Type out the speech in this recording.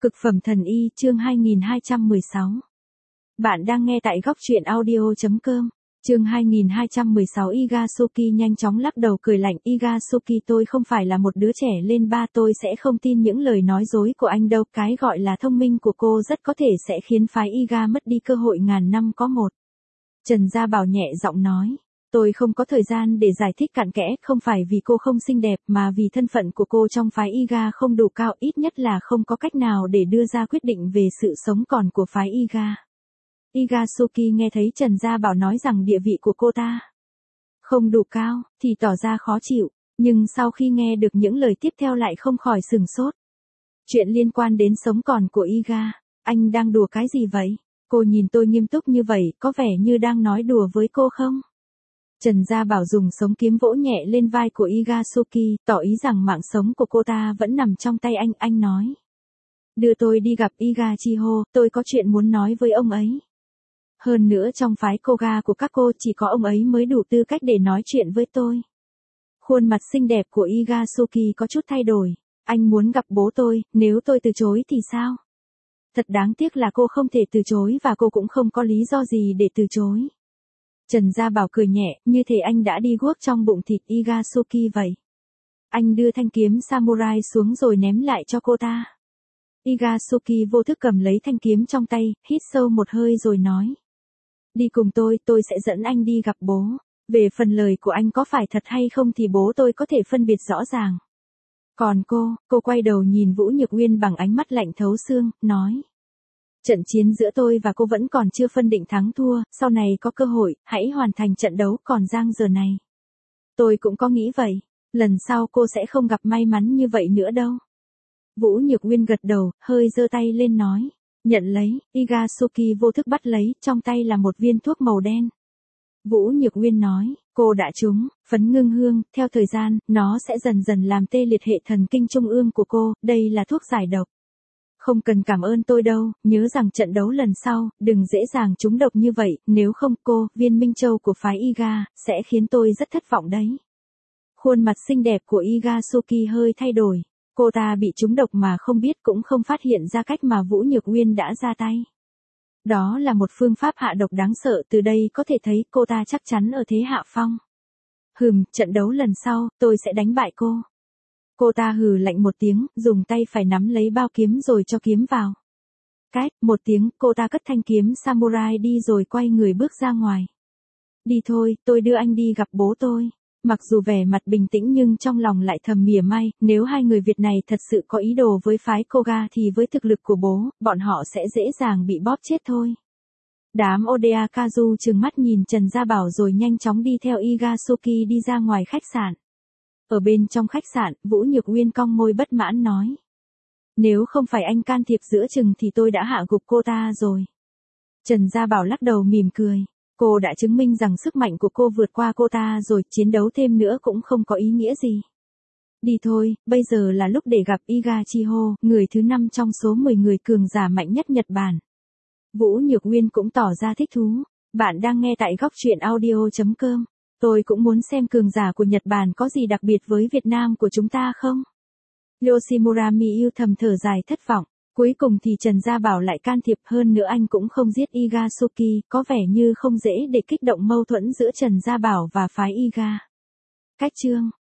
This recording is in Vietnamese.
Cực phẩm thần y chương 2216. Bạn đang nghe tại góc truyện audio.com. Chương 2216. Igasuki nhanh chóng lắc đầu cười lạnh. Igasuki, tôi không phải là một đứa trẻ lên ba, tôi sẽ không tin những lời nói dối của anh đâu. Cái gọi là thông minh của cô rất có thể sẽ khiến phái Iga mất đi cơ hội ngàn năm có một. Trần Gia Bảo nhẹ giọng nói. Tôi không có thời gian để giải thích cặn kẽ, không phải vì cô không xinh đẹp mà vì thân phận của cô trong phái Iga không đủ cao, ít nhất là không có cách nào để đưa ra quyết định về sự sống còn của phái Iga. Igasuki nghe thấy Trần Gia Bảo nói rằng địa vị của cô ta không đủ cao, thì tỏ ra khó chịu, nhưng sau khi nghe được những lời tiếp theo lại không khỏi sửng sốt. Chuyện liên quan đến sống còn của Iga, anh đang đùa cái gì vậy? Cô nhìn tôi nghiêm túc như vậy, có vẻ như đang nói đùa với cô không? Trần Gia Bảo dùng sống kiếm vỗ nhẹ lên vai của Igasuki, tỏ ý rằng mạng sống của cô ta vẫn nằm trong tay anh nói. Đưa tôi đi gặp Igachiho, tôi có chuyện muốn nói với ông ấy. Hơn nữa trong phái Koga của các cô chỉ có ông ấy mới đủ tư cách để nói chuyện với tôi. Khuôn mặt xinh đẹp của Igasuki có chút thay đổi. Anh muốn gặp bố tôi, nếu tôi từ chối thì sao? Thật đáng tiếc là cô không thể từ chối và cô cũng không có lý do gì để từ chối. Trần Gia Bảo cười nhẹ, như thể anh đã đi guốc trong bụng thịt Igasuki vậy. Anh đưa thanh kiếm samurai xuống rồi ném lại cho cô ta. Igasuki vô thức cầm lấy thanh kiếm trong tay, hít sâu một hơi rồi nói. Đi cùng tôi sẽ dẫn anh đi gặp bố. Về phần lời của anh có phải thật hay không thì bố tôi có thể phân biệt rõ ràng. Còn cô quay đầu nhìn Vũ Nhược Uyên bằng ánh mắt lạnh thấu xương, nói. Trận chiến giữa tôi và cô vẫn còn chưa phân định thắng thua, sau này có cơ hội, hãy hoàn thành trận đấu còn dang giờ này. Tôi cũng có nghĩ vậy, lần sau cô sẽ không gặp may mắn như vậy nữa đâu. Vũ Nhược Uyên gật đầu, hơi giơ tay lên nói. Nhận lấy, Igasuki vô thức bắt lấy, trong tay là một viên thuốc màu đen. Vũ Nhược Uyên nói, cô đã trúng, phấn ngưng hương, theo thời gian, nó sẽ dần dần làm tê liệt hệ thần kinh trung ương của cô, đây là thuốc giải độc. Không cần cảm ơn tôi đâu, nhớ rằng trận đấu lần sau, đừng dễ dàng trúng độc như vậy, nếu không Viên Minh Châu của phái Iga, sẽ khiến tôi rất thất vọng đấy. Khuôn mặt xinh đẹp của Igasuki hơi thay đổi, cô ta bị trúng độc mà không biết cũng không phát hiện ra cách mà Vũ Nhược Uyên đã ra tay. Đó là một phương pháp hạ độc đáng sợ, từ đây có thể thấy cô ta chắc chắn ở thế hạ phong. Trận đấu lần sau, tôi sẽ đánh bại cô. Cô ta hừ lạnh một tiếng, dùng tay phải nắm lấy bao kiếm rồi cho kiếm vào. Một tiếng, cô ta cất thanh kiếm samurai đi rồi quay người bước ra ngoài. Đi thôi, tôi đưa anh đi gặp bố tôi. Mặc dù vẻ mặt bình tĩnh nhưng trong lòng lại thầm mỉa mai, nếu hai người Việt này thật sự có ý đồ với phái Koga thì với thực lực của bố, bọn họ sẽ dễ dàng bị bóp chết thôi. Đám Odeakazu trừng mắt nhìn Trần Gia Bảo rồi nhanh chóng đi theo Igasuki đi ra ngoài khách sạn. Ở bên trong khách sạn, Vũ Nhược Uyên cong môi bất mãn nói. Nếu không phải anh can thiệp giữa chừng thì tôi đã hạ gục cô ta rồi. Trần Gia Bảo lắc đầu mỉm cười. Cô đã chứng minh rằng sức mạnh của cô vượt qua cô ta rồi, chiến đấu thêm nữa cũng không có ý nghĩa gì. Đi thôi, bây giờ là lúc để gặp Igachiho, người thứ 5 trong số 10 người cường giả mạnh nhất Nhật Bản. Vũ Nhược Uyên cũng tỏ ra thích thú. Bạn đang nghe tại góc truyện audio.com. Tôi cũng muốn xem cường giả của Nhật Bản có gì đặc biệt với Việt Nam của chúng ta không? Yoshimura Miyu thầm thở dài thất vọng. Cuối cùng thì Trần Gia Bảo lại can thiệp, hơn nữa anh cũng không giết Igasuki, có vẻ như không dễ để kích động mâu thuẫn giữa Trần Gia Bảo và phái Iga. Cách chương